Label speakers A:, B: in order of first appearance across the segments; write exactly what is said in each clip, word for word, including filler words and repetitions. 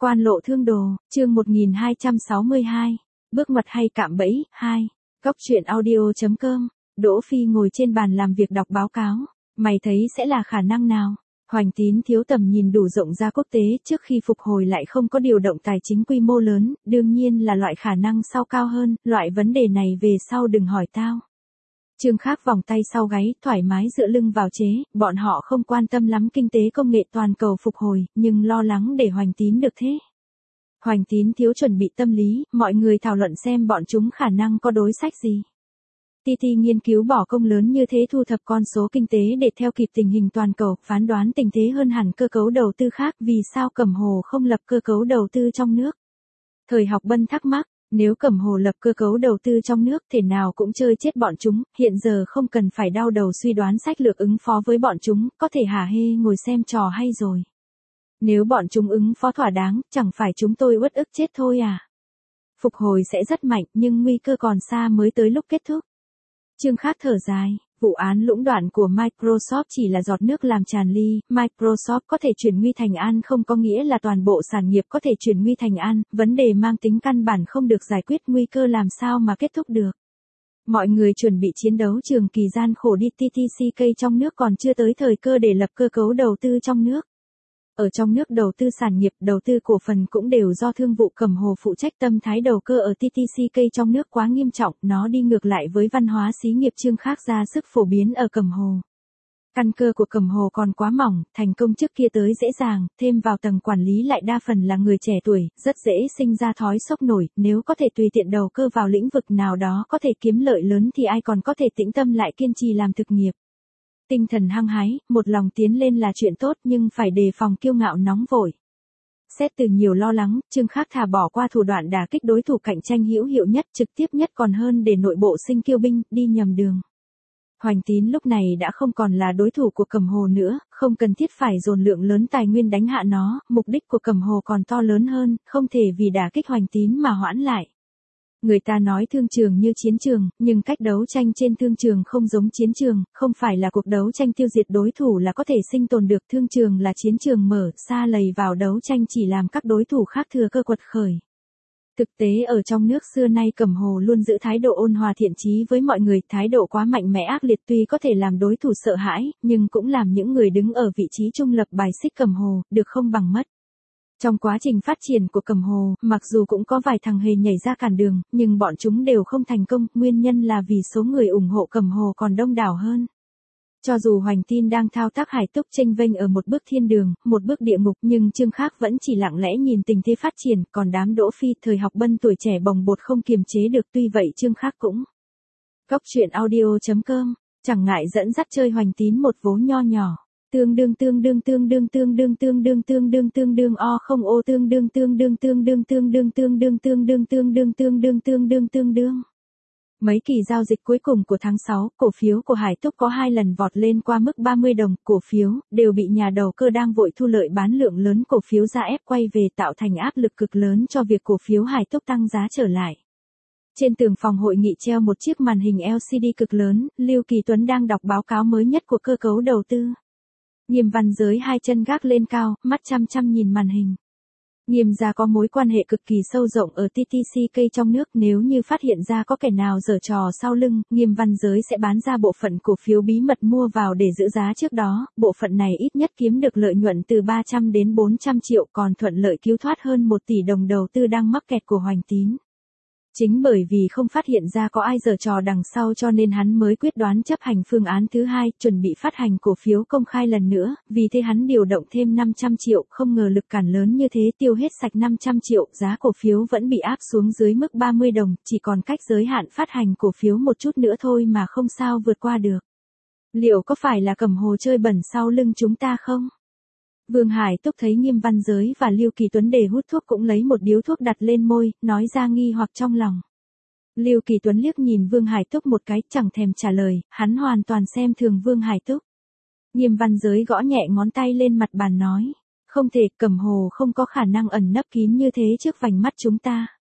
A: Quan lộ thương đồ, chương một nghìn hai trăm sáu mươi hai. Bước ngoặt hay cạm bẫy, hai. Góc truyện audio.com. Đỗ Phi ngồi trên bàn làm việc đọc báo cáo. Mày thấy sẽ là khả năng nào? Hoành Tín thiếu tầm nhìn đủ rộng ra quốc tế, trước khi phục hồi lại không có điều động tài chính quy mô lớn, đương nhiên là loại khả năng sau cao hơn, loại vấn đề này về sau đừng hỏi tao. Trương Khác vòng tay sau gáy, thoải mái dựa lưng vào chế, bọn họ không quan tâm lắm kinh tế công nghệ toàn cầu phục hồi, nhưng lo lắng để Hoành Tín được thế. Hoành Tín thiếu chuẩn bị tâm lý, mọi người thảo luận xem bọn chúng khả năng có đối sách gì. tê tê nghiên cứu bỏ công lớn như thế thu thập con số kinh tế để theo kịp tình hình toàn cầu, phán đoán tình thế hơn hẳn cơ cấu đầu tư khác, vì sao Cẩm Hồ không lập cơ cấu đầu tư trong nước. Thời Học Bân thắc mắc, nếu Cẩm Hồ lập cơ cấu đầu tư trong nước thể nào cũng chơi chết bọn chúng, hiện giờ không cần phải đau đầu suy đoán sách lược ứng phó với bọn chúng, có thể hả hê ngồi xem trò hay rồi. Nếu bọn chúng ứng phó thỏa đáng, chẳng phải chúng tôi uất ức chết thôi à. Phục hồi sẽ rất mạnh nhưng nguy cơ còn xa mới tới lúc kết thúc. Trương Khác thở dài, vụ án lũng đoạn của Microsoft chỉ là giọt nước làm tràn ly, Microsoft có thể chuyển nguy thành an không có nghĩa là toàn bộ sản nghiệp có thể chuyển nguy thành an, vấn đề mang tính căn bản không được giải quyết, nguy cơ làm sao mà kết thúc được. Mọi người chuẩn bị chiến đấu trường kỳ gian khổ đi, tê tê xê ca trong nước còn chưa tới thời cơ để lập cơ cấu đầu tư trong nước. Ở trong nước đầu tư sản nghiệp, đầu tư cổ phần cũng đều do thương vụ Cẩm Hồ phụ trách, tâm thái đầu cơ ở tê tê xê ca trong nước quá nghiêm trọng, nó đi ngược lại với văn hóa xí nghiệp. Trương Khác ra sức phổ biến ở Cẩm Hồ. Căn cơ của Cẩm Hồ còn quá mỏng, thành công trước kia tới dễ dàng, thêm vào tầng quản lý lại đa phần là người trẻ tuổi, rất dễ sinh ra thói sốc nổi, nếu có thể tùy tiện đầu cơ vào lĩnh vực nào đó có thể kiếm lợi lớn thì ai còn có thể tĩnh tâm lại kiên trì làm thực nghiệp. Tinh thần hăng hái, một lòng tiến lên là chuyện tốt nhưng phải đề phòng kiêu ngạo nóng vội. Xét từ nhiều lo lắng, Trương Khác thà bỏ qua thủ đoạn đả kích đối thủ cạnh tranh hữu hiệu nhất, trực tiếp nhất còn hơn để nội bộ sinh kiêu binh, đi nhầm đường. Hoành Tín lúc này đã không còn là đối thủ của Cẩm Hồ nữa, không cần thiết phải dồn lượng lớn tài nguyên đánh hạ nó, mục đích của Cẩm Hồ còn to lớn hơn, không thể vì đả kích Hoành Tín mà hoãn lại. Người ta nói thương trường như chiến trường, nhưng cách đấu tranh trên thương trường không giống chiến trường, không phải là cuộc đấu tranh tiêu diệt đối thủ là có thể sinh tồn được, thương trường là chiến trường mở, sa lầy vào đấu tranh chỉ làm các đối thủ khác thừa cơ quật khởi. Thực tế ở trong nước xưa nay Cẩm Hồ luôn giữ thái độ ôn hòa thiện chí với mọi người, thái độ quá mạnh mẽ ác liệt tuy có thể làm đối thủ sợ hãi, nhưng cũng làm những người đứng ở vị trí trung lập bài xích Cẩm Hồ, được không bằng mất. Trong quá trình phát triển của Cẩm Hồ, mặc dù cũng có vài thằng hề nhảy ra cản đường, nhưng bọn chúng đều không thành công, nguyên nhân là vì số người ủng hộ Cẩm Hồ còn đông đảo hơn. Cho dù Hoành Tín đang thao tác hải túc chênh vênh ở một bước thiên đường, một bước địa ngục, nhưng Trương Khác vẫn chỉ lặng lẽ nhìn tình thế phát triển, còn đám Đỗ Phi, Thời Học Bân tuổi trẻ bồng bột không kiềm chế được, tuy vậy Trương Khác cũng. Góc truyện audio.com, chẳng ngại dẫn dắt chơi Hoành Tín một vố nho nhỏ. Tương đương tương đương tương đương tương đương tương đương tương đương tương đương o không ô tương đương tương đương tương đương tương đương tương đương tương đương tương đương tương đương tương đương tương đương. Mấy kỳ giao dịch cuối cùng của tháng sáu, cổ phiếu của Hải Túc có hai lần vọt lên qua mức ba mươi đồng, cổ phiếu đều bị nhà đầu cơ đang vội thu lợi bán lượng lớn cổ phiếu ra ép quay về, tạo thành áp lực cực lớn cho việc cổ phiếu Hải Túc tăng giá trở lại. Trên tường phòng hội nghị treo một chiếc màn hình lờ xê đê cực lớn, Lưu Kỳ Tuấn đang đọc báo cáo mới nhất của cơ cấu đầu tư. Nghiêm Văn Giới hai chân gác lên cao, mắt chăm chăm nhìn màn hình. Nghiêm gia có mối quan hệ cực kỳ sâu rộng ở tê tê xê ca trong nước, nếu như phát hiện ra có kẻ nào giở trò sau lưng, Nghiêm Văn Giới sẽ bán ra bộ phận cổ phiếu bí mật mua vào để giữ giá trước đó, bộ phận này ít nhất kiếm được lợi nhuận từ ba trăm đến bốn trăm triệu, còn thuận lợi cứu thoát hơn một tỷ đồng đầu tư đang mắc kẹt của Hoành Tín. Chính bởi vì không phát hiện ra có ai giở trò đằng sau cho nên hắn mới quyết đoán chấp hành phương án thứ hai, chuẩn bị phát hành cổ phiếu công khai lần nữa, vì thế hắn điều động thêm năm trăm triệu, không ngờ lực cản lớn như thế tiêu hết sạch năm trăm triệu, giá cổ phiếu vẫn bị áp xuống dưới mức ba mươi đồng, chỉ còn cách giới hạn phát hành cổ phiếu một chút nữa thôi mà không sao vượt qua được. Liệu có phải là Cẩm Hồ chơi bẩn sau lưng chúng ta không? Vương Hải Túc thấy Nghiêm Văn Giới và Lưu Kỳ Tuấn để hút thuốc cũng lấy một điếu thuốc đặt lên môi, nói ra nghi hoặc trong lòng. Lưu Kỳ Tuấn liếc nhìn Vương Hải Túc một cái, chẳng thèm trả lời, hắn hoàn toàn xem thường Vương Hải Túc. Nghiêm Văn Giới gõ nhẹ ngón tay lên mặt bàn nói, không thể, Cẩm Hồ không có khả năng ẩn nấp kín như thế trước vành mắt chúng ta.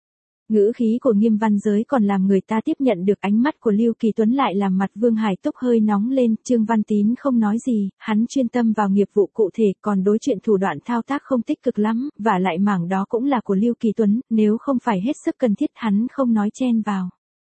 A: Ngữ khí của Nghiêm Văn Giới còn làm người ta tiếp nhận được, ánh mắt của Lưu Kỳ Tuấn lại làm mặt Vương Hải Túc hơi nóng lên. Trương Văn Tín không nói gì, hắn chuyên tâm vào nghiệp vụ cụ thể, còn đối chuyện thủ đoạn thao tác không tích cực lắm, và lại mảng đó cũng là của Lưu Kỳ Tuấn, nếu không phải hết sức cần thiết hắn không nói chen vào.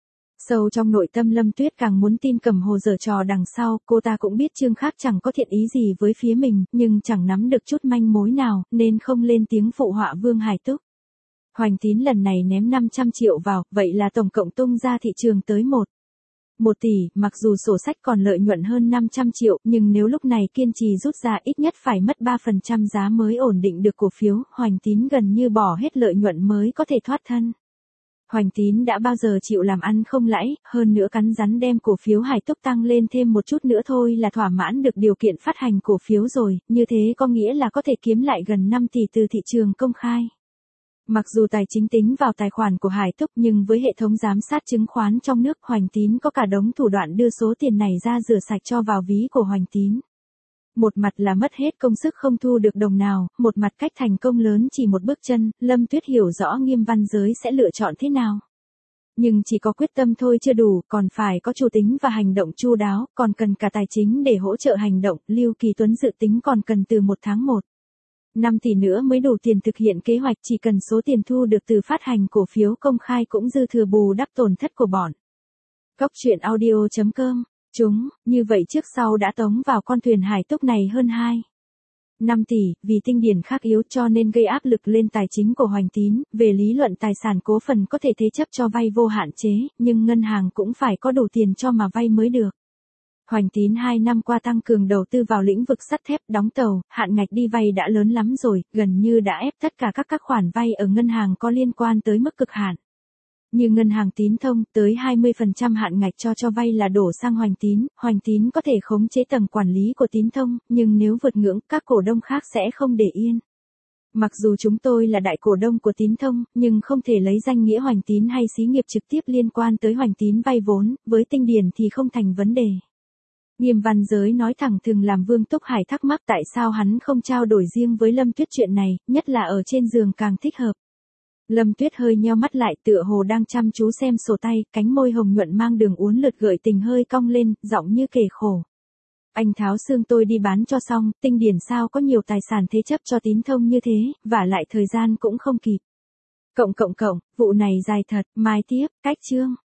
A: Sâu trong nội tâm Lâm Tuyết càng muốn tin Cẩm Hồ giở trò đằng sau, cô ta cũng biết Trương Khác chẳng có thiện ý gì với phía mình, nhưng chẳng nắm được chút manh mối nào, nên không lên tiếng phụ họa Vương Hải Túc. Hoành Tín lần này ném năm trăm triệu vào, vậy là tổng cộng tung ra thị trường tới một. một tỷ, mặc dù sổ sách còn lợi nhuận hơn năm trăm triệu, nhưng nếu lúc này kiên trì rút ra ít nhất phải mất ba phần trăm giá mới ổn định được cổ phiếu, Hoành Tín gần như bỏ hết lợi nhuận mới có thể thoát thân. Hoành Tín đã bao giờ chịu làm ăn không lãi, hơn nữa cắn rắn đem cổ phiếu Hải Túc tăng lên thêm một chút nữa thôi là thỏa mãn được điều kiện phát hành cổ phiếu rồi, như thế có nghĩa là có thể kiếm lại gần năm tỷ từ thị trường công khai. Mặc dù tài chính tính vào tài khoản của Hải Túc nhưng với hệ thống giám sát chứng khoán trong nước, Hoành Tín có cả đống thủ đoạn đưa số tiền này ra rửa sạch cho vào ví của Hoành Tín. Một mặt là mất hết công sức không thu được đồng nào, một mặt cách thành công lớn chỉ một bước chân, Lâm Tuyết hiểu rõ Nghiêm Văn Giới sẽ lựa chọn thế nào. Nhưng chỉ có quyết tâm thôi chưa đủ, còn phải có chủ tính và hành động chu đáo, còn cần cả tài chính để hỗ trợ hành động. Lưu Kỳ Tuấn dự tính còn cần từ một tháng một. năm tỷ nữa mới đủ tiền thực hiện kế hoạch, chỉ cần số tiền thu được từ phát hành cổ phiếu công khai cũng dư thừa bù đắp tổn thất của bọn. Cóc truyện audio chấm com. Chúng, như vậy trước sau đã tống vào con thuyền Hải Túc này hơn hai. năm tỷ, vì tinh điển khác yếu cho nên gây áp lực lên tài chính của Hoành Tín, về lý luận tài sản cố phần có thể thế chấp cho vay vô hạn chế, nhưng ngân hàng cũng phải có đủ tiền cho mà vay mới được. Hoành Tín hai năm qua tăng cường đầu tư vào lĩnh vực sắt thép, đóng tàu, hạn ngạch đi vay đã lớn lắm rồi, gần như đã ép tất cả các các khoản vay ở ngân hàng có liên quan tới mức cực hạn. Như ngân hàng Tín Thông, tới hai mươi phần trăm hạn ngạch cho cho vay là đổ sang Hoành Tín, Hoành Tín có thể khống chế tầng quản lý của Tín Thông, nhưng nếu vượt ngưỡng, các cổ đông khác sẽ không để yên. Mặc dù chúng tôi là đại cổ đông của Tín Thông, nhưng không thể lấy danh nghĩa Hoành Tín hay xí nghiệp trực tiếp liên quan tới Hoành Tín vay vốn, với tinh điển thì không thành vấn đề. Nghiêm Văn Giới nói thẳng thừng làm Vương Túc Hải thắc mắc tại sao hắn không trao đổi riêng với Lâm Tuyết chuyện này, nhất là ở trên giường càng thích hợp. Lâm Tuyết hơi nheo mắt lại tựa hồ đang chăm chú xem sổ tay, cánh môi hồng nhuận mang đường uốn lượt gợi tình hơi cong lên, giọng như kể khổ. Anh tháo xương tôi đi bán cho xong, tinh điển sao có nhiều tài sản thế chấp cho Tín Thông như thế, và lại thời gian cũng không kịp. Cộng cộng cộng, vụ này dài thật, mai tiếp, cách chương.